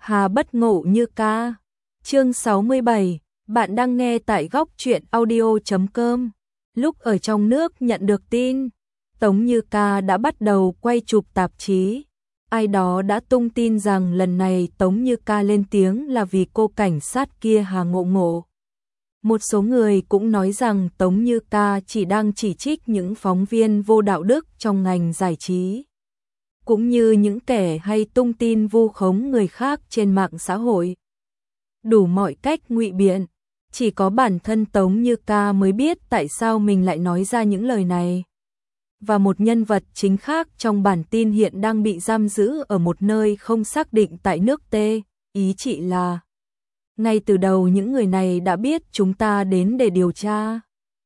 Hà bất ngộ như ca. Chương 67, bạn đang nghe tại góc truyện audio.com. Lúc ở trong nước nhận được tin, Tống Như Ca đã bắt đầu quay chụp tạp chí. Ai đó đã tung tin rằng lần này Tống Như Ca lên tiếng là vì cô cảnh sát kia Hà Ngộ Ngộ. Một số người cũng nói rằng Tống Như Ca chỉ đang chỉ trích những phóng viên vô đạo đức trong ngành giải trí, cũng như những kẻ hay tung tin vu khống người khác trên mạng xã hội. Đủ mọi cách ngụy biện, chỉ có bản thân Tống Như Ca mới biết tại sao mình lại nói ra những lời này. Và một nhân vật chính khác trong bản tin hiện đang bị giam giữ ở một nơi không xác định tại nước T. Ý chị là ngay từ đầu những người này đã biết chúng ta đến để điều tra.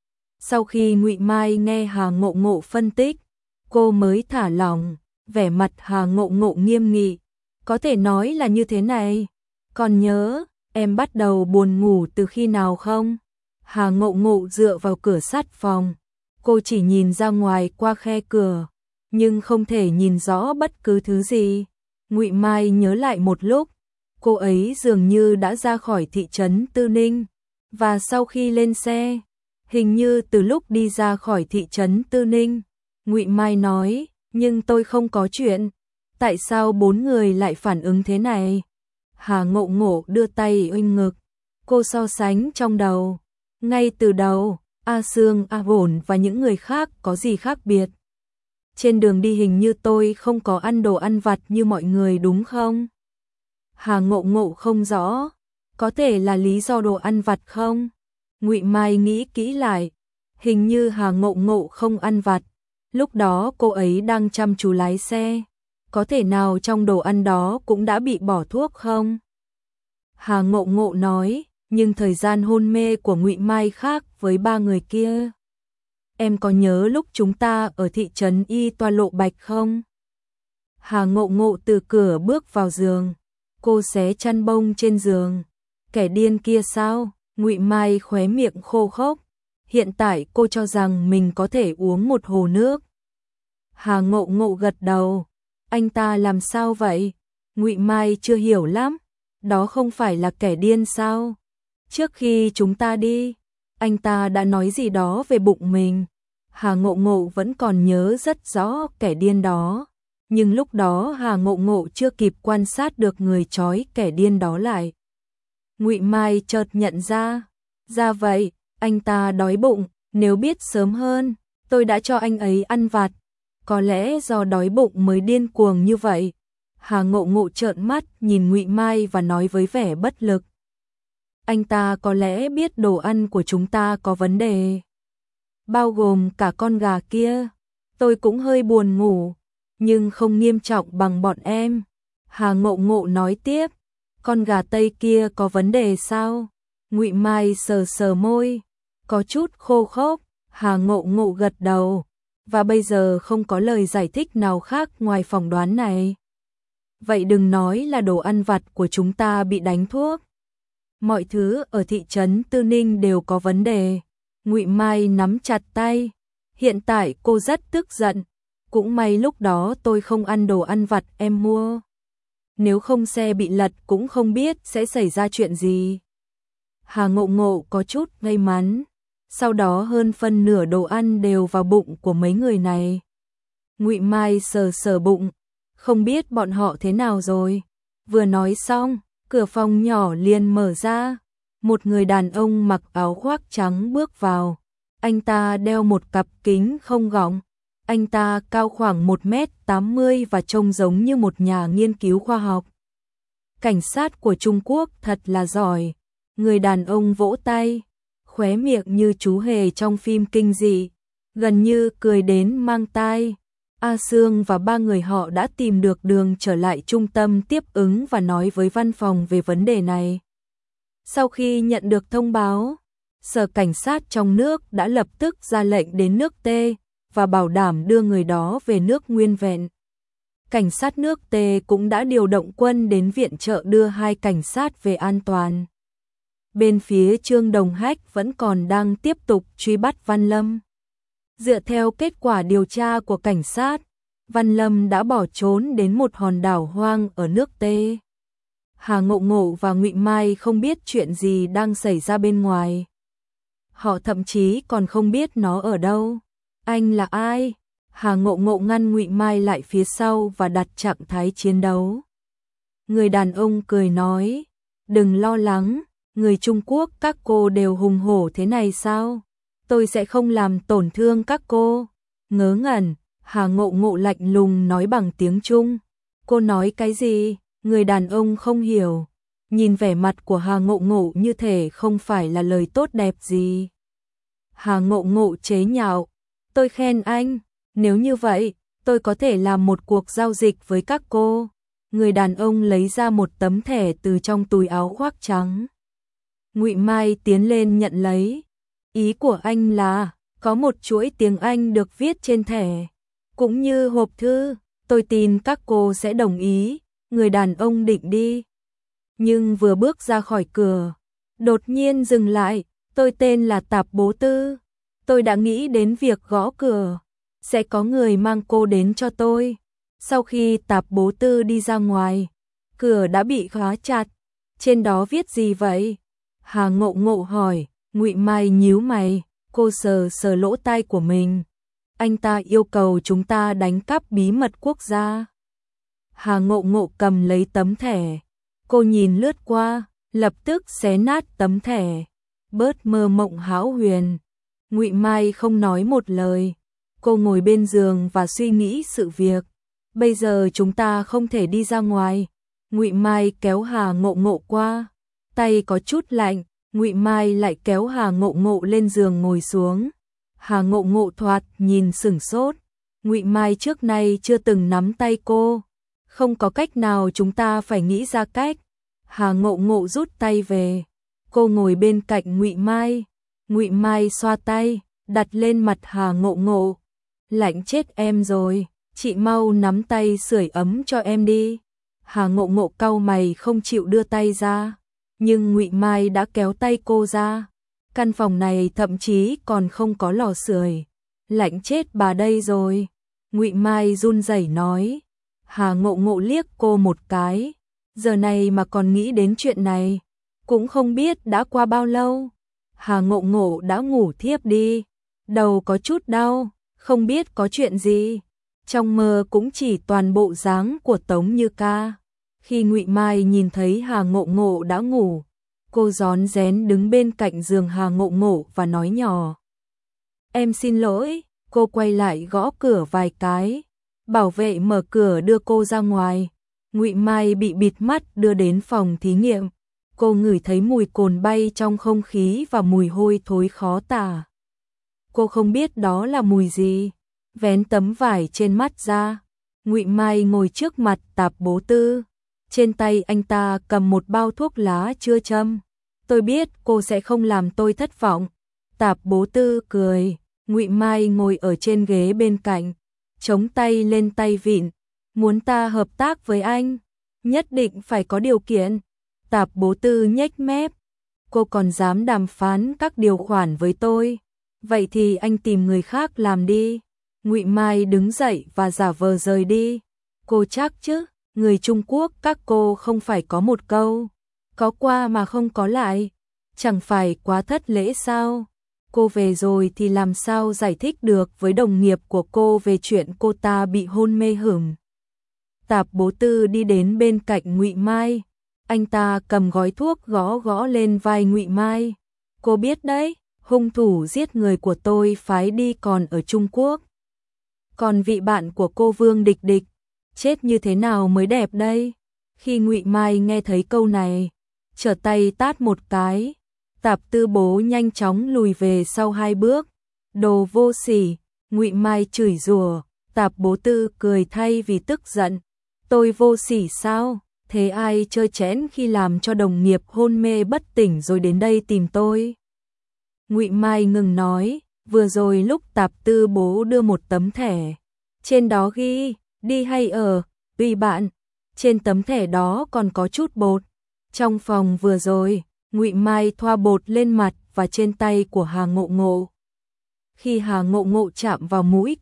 Sau khi Ngụy Mai nghe Hà Ngộ Ngộ phân tích, cô mới thả lỏng, vẻ mặt Hà Ngộ Ngộ nghiêm nghị. Có thể nói là như thế này, còn nhớ em bắt đầu buồn ngủ từ khi nào không? Hà Ngộ Ngộ dựa vào cửa sắt phòng, cô chỉ nhìn ra ngoài qua khe cửa, nhưng không thể nhìn rõ bất cứ thứ gì. Ngụy Mai nhớ lại một lúc, cô ấy dường như đã ra khỏi thị trấn Tư Ninh, và sau khi lên xe, hình như từ lúc đi ra khỏi thị trấn Tư Ninh, Ngụy Mai nói, nhưng tôi không có chuyện. Tại sao bốn người lại phản ứng thế này? Hà Ngộ Ngộ đưa tay ôm ngực, cô so sánh trong đầu. Ngay từ đầu, A Sương, A Bổn và những người khác có gì khác biệt? Trên đường đi hình như tôi không có ăn đồ ăn vặt như mọi người đúng không? Hà Ngộ Ngộ không rõ, có thể là lý do đồ ăn vặt không? Ngụy Mai nghĩ kỹ lại, hình như Hà Ngộ Ngộ không ăn vặt. Lúc đó cô ấy đang chăm chú lái xe, có thể nào trong đồ ăn đó cũng đã bị bỏ thuốc không? Hà Ngộ Ngộ nói, nhưng thời gian hôn mê của Ngụy Mai khác với ba người kia. Em có nhớ lúc chúng ta ở thị trấn Y Toa Lộ Bạch không? Hà Ngộ Ngộ từ cửa bước vào giường, cô xé chăn bông trên giường. Kẻ điên kia sao? Ngụy Mai khóe miệng khô khốc. Hiện tại cô cho rằng mình có thể uống một hồ nước. Hà Ngộ Ngộ gật đầu. Anh ta làm sao vậy? Ngụy Mai chưa hiểu lắm. Đó không phải là kẻ điên sao? Trước khi chúng ta đi, anh ta đã nói gì đó về bụng mình. Hà Ngộ Ngộ vẫn còn nhớ rất rõ kẻ điên đó. Nhưng lúc đó Hà Ngộ Ngộ chưa kịp quan sát được người trói kẻ điên đó lại. Ngụy Mai chợt nhận ra vậy, anh ta đói bụng, nếu biết sớm hơn, tôi đã cho anh ấy ăn vặt. Có lẽ do đói bụng mới điên cuồng như vậy. Hà Ngộ Ngộ trợn mắt nhìn Ngụy Mai và nói với vẻ bất lực. Anh ta có lẽ biết đồ ăn của chúng ta có vấn đề, bao gồm cả con gà kia. Tôi cũng hơi buồn ngủ, nhưng không nghiêm trọng bằng bọn em. Hà Ngộ Ngộ nói tiếp, con gà Tây kia có vấn đề sao? Ngụy Mai sờ sờ môi, có chút khô khốc. Hà Ngộ Ngộ gật đầu, và bây giờ không có lời giải thích nào khác ngoài phỏng đoán này. Vậy đừng nói là đồ ăn vặt của chúng ta bị đánh thuốc. Mọi thứ ở thị trấn Tư Ninh đều có vấn đề. Ngụy Mai nắm chặt tay. Hiện tại cô rất tức giận. Cũng may lúc đó tôi không ăn đồ ăn vặt em mua. Nếu không xe bị lật cũng không biết sẽ xảy ra chuyện gì. Hà Ngộ Ngộ có chút may mắn. Sau đó hơn phân nửa đồ ăn đều vào bụng của mấy người này. Ngụy Mai sờ sờ bụng, không biết bọn họ thế nào rồi. Vừa nói xong, cửa phòng nhỏ liền mở ra. Một người đàn ông mặc áo khoác trắng bước vào. Anh ta đeo một cặp kính không gọng. Anh ta cao khoảng 1m80 và trông giống như một nhà nghiên cứu khoa học. Cảnh sát của Trung Quốc thật là giỏi. Người đàn ông vỗ tay, khóe miệng như chú hề trong phim kinh dị, gần như cười đến mang tai. A Sương và ba người họ đã tìm được đường trở lại trung tâm tiếp ứng và nói với văn phòng về vấn đề này. Sau khi nhận được thông báo, Sở Cảnh sát trong nước đã lập tức ra lệnh đến nước T và bảo đảm đưa người đó về nước nguyên vẹn. Cảnh sát nước T cũng đã điều động quân đến viện trợ đưa hai cảnh sát về an toàn. Bên phía Trương Đồng Hách vẫn còn đang tiếp tục truy bắt Văn Lâm. Dựa theo kết quả điều tra của cảnh sát, Văn Lâm đã bỏ trốn đến một hòn đảo hoang ở nước T. Hà Ngộ Ngộ và Ngụy Mai không biết chuyện gì đang xảy ra bên ngoài. Họ thậm chí còn không biết nó ở đâu. Anh là ai? Hà Ngộ Ngộ ngăn Ngụy Mai lại phía sau và đặt trạng thái chiến đấu. Người đàn ông cười nói, đừng lo lắng, người Trung Quốc các cô đều hùng hổ thế này sao? Tôi sẽ không làm tổn thương các cô. Ngớ ngẩn, Hà Ngộ Ngộ lạnh lùng nói bằng tiếng Trung. Cô nói cái gì? Người đàn ông không hiểu. Nhìn vẻ mặt của Hà Ngộ Ngộ như thể không phải là lời tốt đẹp gì. Hà Ngộ Ngộ chế nhạo. Tôi khen anh. Nếu như vậy, tôi có thể làm một cuộc giao dịch với các cô. Người đàn ông lấy ra một tấm thẻ từ trong túi áo khoác trắng. Ngụy Mai tiến lên nhận lấy. Ý của anh là, có một chuỗi tiếng Anh được viết trên thẻ, cũng như hộp thư. Tôi tin các cô sẽ đồng ý. Người đàn ông định đi, nhưng vừa bước ra khỏi cửa, đột nhiên dừng lại. Tôi tên là Tạp Bố Tư. Tôi đã nghĩ đến việc gõ cửa, sẽ có người mang cô đến cho tôi. Sau khi Tạp Bố Tư đi ra ngoài, cửa đã bị khóa chặt. Trên đó viết gì vậy? Hà Ngộ Ngộ hỏi. Ngụy Mai nhíu mày, cô sờ sờ lỗ tai của mình. Anh ta yêu cầu chúng ta đánh cắp bí mật quốc gia. Hà Ngộ Ngộ cầm lấy tấm thẻ. Cô nhìn lướt qua, lập tức xé nát tấm thẻ. Bớt mơ mộng hão huyền. Ngụy Mai không nói một lời. Cô ngồi bên giường và suy nghĩ sự việc. Bây giờ chúng ta không thể đi ra ngoài. Ngụy Mai kéo Hà Ngộ Ngộ qua. Tay có chút lạnh. Ngụy Mai lại kéo Hà Ngộ Ngộ lên giường ngồi xuống. Hà Ngộ Ngộ thoạt nhìn sửng sốt. Ngụy Mai trước nay chưa từng nắm tay cô. Không có cách nào, chúng ta phải nghĩ ra cách. Hà Ngộ Ngộ rút tay về. Cô ngồi bên cạnh Ngụy Mai. Ngụy Mai xoa tay, đặt lên mặt Hà Ngộ Ngộ. Lạnh chết em rồi, chị mau nắm tay sưởi ấm cho em đi. Hà Ngộ Ngộ cau mày không chịu đưa tay ra. Nhưng Ngụy Mai đã kéo tay cô ra. Căn phòng này thậm chí còn không có lò sưởi. Lạnh chết bà đây rồi. Ngụy Mai run rẩy nói. Hà Ngộ Ngộ liếc cô một cái. Giờ này mà còn nghĩ đến chuyện này, cũng không biết đã qua bao lâu. Hà Ngộ Ngộ đã ngủ thiếp đi. Đầu có chút đau, không biết có chuyện gì. Trong mơ cũng chỉ toàn bộ dáng của Tống Như Ca. Khi Ngụy Mai nhìn thấy Hà Ngộ Ngộ đã ngủ, cô rón rén đứng bên cạnh giường Hà Ngộ Ngộ và nói nhỏ. Em xin lỗi. Cô quay lại gõ cửa vài cái. Bảo vệ mở cửa đưa cô ra ngoài. Ngụy Mai bị bịt mắt đưa đến phòng thí nghiệm. Cô ngửi thấy mùi cồn bay trong không khí và mùi hôi thối khó tả. Cô không biết đó là mùi gì. Vén tấm vải trên mắt ra. Ngụy Mai ngồi trước mặt Tạp Bố Tư. Trên tay anh ta cầm một bao thuốc lá chưa châm. Tôi biết cô sẽ không làm tôi thất vọng. Tạp Bố Tư cười. Ngụy Mai ngồi ở trên ghế bên cạnh, chống tay lên tay vịn. Muốn ta hợp tác với anh, nhất định phải có điều kiện. Tạp Bố Tư nhếch mép. Cô còn dám đàm phán các điều khoản với tôi? Vậy thì anh tìm người khác làm đi. Ngụy Mai đứng dậy và giả vờ rời đi. Cô chắc chứ? Người Trung Quốc các cô không phải có một câu, có qua mà không có lại. Chẳng phải quá thất lễ sao? Cô về rồi thì làm sao giải thích được với đồng nghiệp của cô về chuyện cô ta bị hôn mê hửng? Tạp Bố Tư đi đến bên cạnh Ngụy Mai. Anh ta cầm gói thuốc gõ gõ lên vai Ngụy Mai. Cô biết đấy, hung thủ giết người của tôi phái đi còn ở Trung Quốc. Còn vị bạn của cô Vương Địch Địch, chết như thế nào mới đẹp đây? Khi Ngụy Mai nghe thấy câu này, trở tay tát một cái. Tạp Tư Bố nhanh chóng lùi về sau 2 bước. Đồ vô sỉ. Ngụy Mai chửi rủa. Tạp Bố Tư cười thay vì tức giận. Tôi vô sỉ sao? Thế ai chơi chẽn khi làm cho đồng nghiệp hôn mê bất tỉnh rồi đến đây tìm tôi? Ngụy Mai ngừng nói. Vừa rồi lúc Tạp Tư Bố đưa một tấm thẻ, trên đó ghi đi hay ở, tùy bạn. Trên tấm thẻ đó còn có chút bột. Trong phòng vừa rồi, Ngụy Mai thoa bột lên mặt và trên tay của Hà Ngộ Ngộ. Khi Hà Ngộ Ngộ chạm vào mũi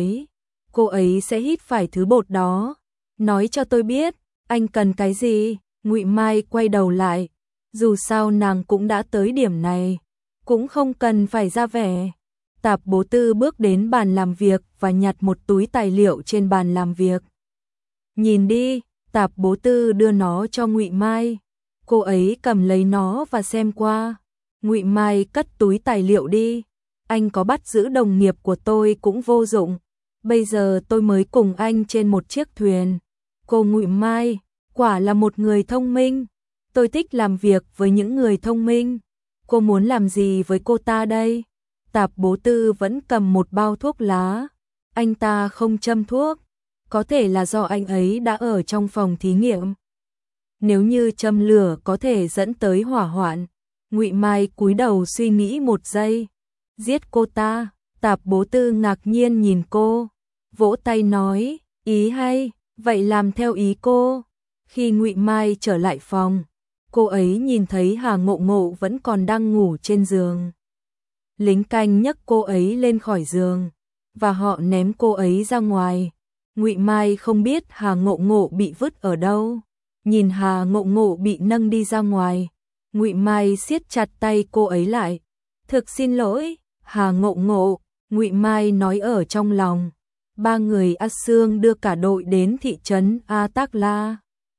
cô ấy sẽ hít phải thứ bột đó. Nói cho tôi biết, anh cần cái gì? Ngụy Mai quay đầu lại, dù sao nàng cũng đã tới điểm này, cũng không cần phải ra vẻ. Tạp Bố Tư bước đến bàn làm việc và nhặt một túi tài liệu trên bàn làm việc. Nhìn đi, Tạp Bố Tư đưa nó cho Ngụy Mai. Cô ấy cầm lấy nó và xem qua. Ngụy Mai cất túi tài liệu đi. Anh có bắt giữ đồng nghiệp của tôi cũng vô dụng. Bây giờ tôi mới cùng anh trên một chiếc thuyền. Cô Ngụy Mai, quả là một người thông minh. Tôi thích làm việc với những người thông minh. Cô muốn làm gì với cô ta đây? Tạp Bố Tư vẫn cầm một bao thuốc lá. Anh ta không châm thuốc. Có thể là do anh ấy đã ở trong phòng thí nghiệm. Nếu như châm lửa có thể dẫn tới hỏa hoạn. Ngụy Mai cúi đầu suy nghĩ một giây. Giết cô ta. Tạp Bố Tư ngạc nhiên nhìn cô, vỗ tay nói, ý hay, vậy làm theo ý cô. Khi Ngụy Mai trở lại phòng, cô ấy nhìn thấy Hà Ngộ Ngộ vẫn còn đang ngủ trên giường. Lính canh nhấc cô ấy lên khỏi giường, và họ ném cô ấy ra ngoài. Ngụy Mai không biết Hà Ngộ Ngộ bị vứt ở đâu. Nhìn Hà Ngộ Ngộ bị nâng đi ra ngoài, Ngụy Mai siết chặt tay cô ấy lại. Thực xin lỗi, Hà Ngộ Ngộ, Ngụy Mai nói ở trong lòng. Ba người A Sương đưa cả đội đến thị trấn A Tác La.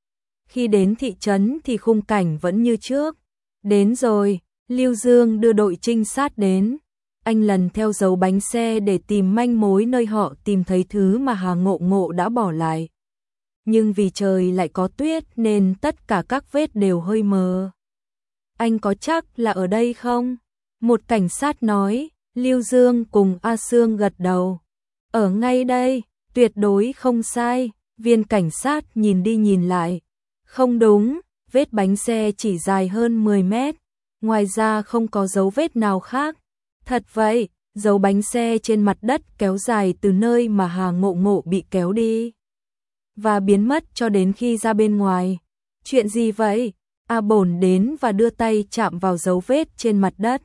Khi đến thị trấn thì khung cảnh vẫn như trước. Đến rồi, Lưu Dương đưa đội trinh sát đến. Anh lần theo dấu bánh xe để tìm manh mối nơi họ tìm thấy thứ mà Hà Ngộ Ngộ đã bỏ lại. Nhưng vì trời lại có tuyết nên tất cả các vết đều hơi mờ. Anh có chắc là ở đây không? Một cảnh sát nói. Lưu Dương cùng A Sương gật đầu. Ở ngay đây, tuyệt đối không sai. Viên cảnh sát nhìn đi nhìn lại. Không đúng, vết bánh xe chỉ dài hơn 10 mét. Ngoài ra không có dấu vết nào khác. Thật vậy, dấu bánh xe trên mặt đất kéo dài từ nơi mà Hà Ngộ Ngộ bị kéo đi và biến mất cho đến khi ra bên ngoài. Chuyện gì vậy? A Bổn đến và đưa tay chạm vào dấu vết trên mặt đất.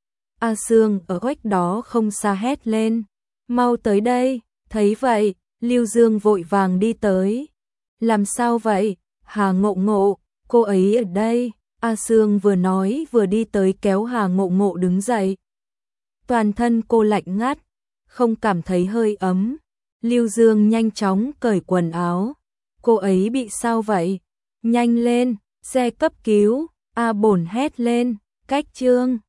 A Sương ở cách đó không xa hét lên. Mau tới đây, thấy vậy, Lưu Dương vội vàng đi tới. Làm sao vậy? Hà Ngộ Ngộ, cô ấy ở đây. A Sương vừa nói vừa đi tới kéo Hà Ngộ Ngộ đứng dậy. Toàn thân cô lạnh ngắt, không cảm thấy hơi ấm. Lưu Dương nhanh chóng cởi quần áo. Cô ấy bị sao vậy? Nhanh lên, xe cấp cứu. A Bổn hét lên, cách trương.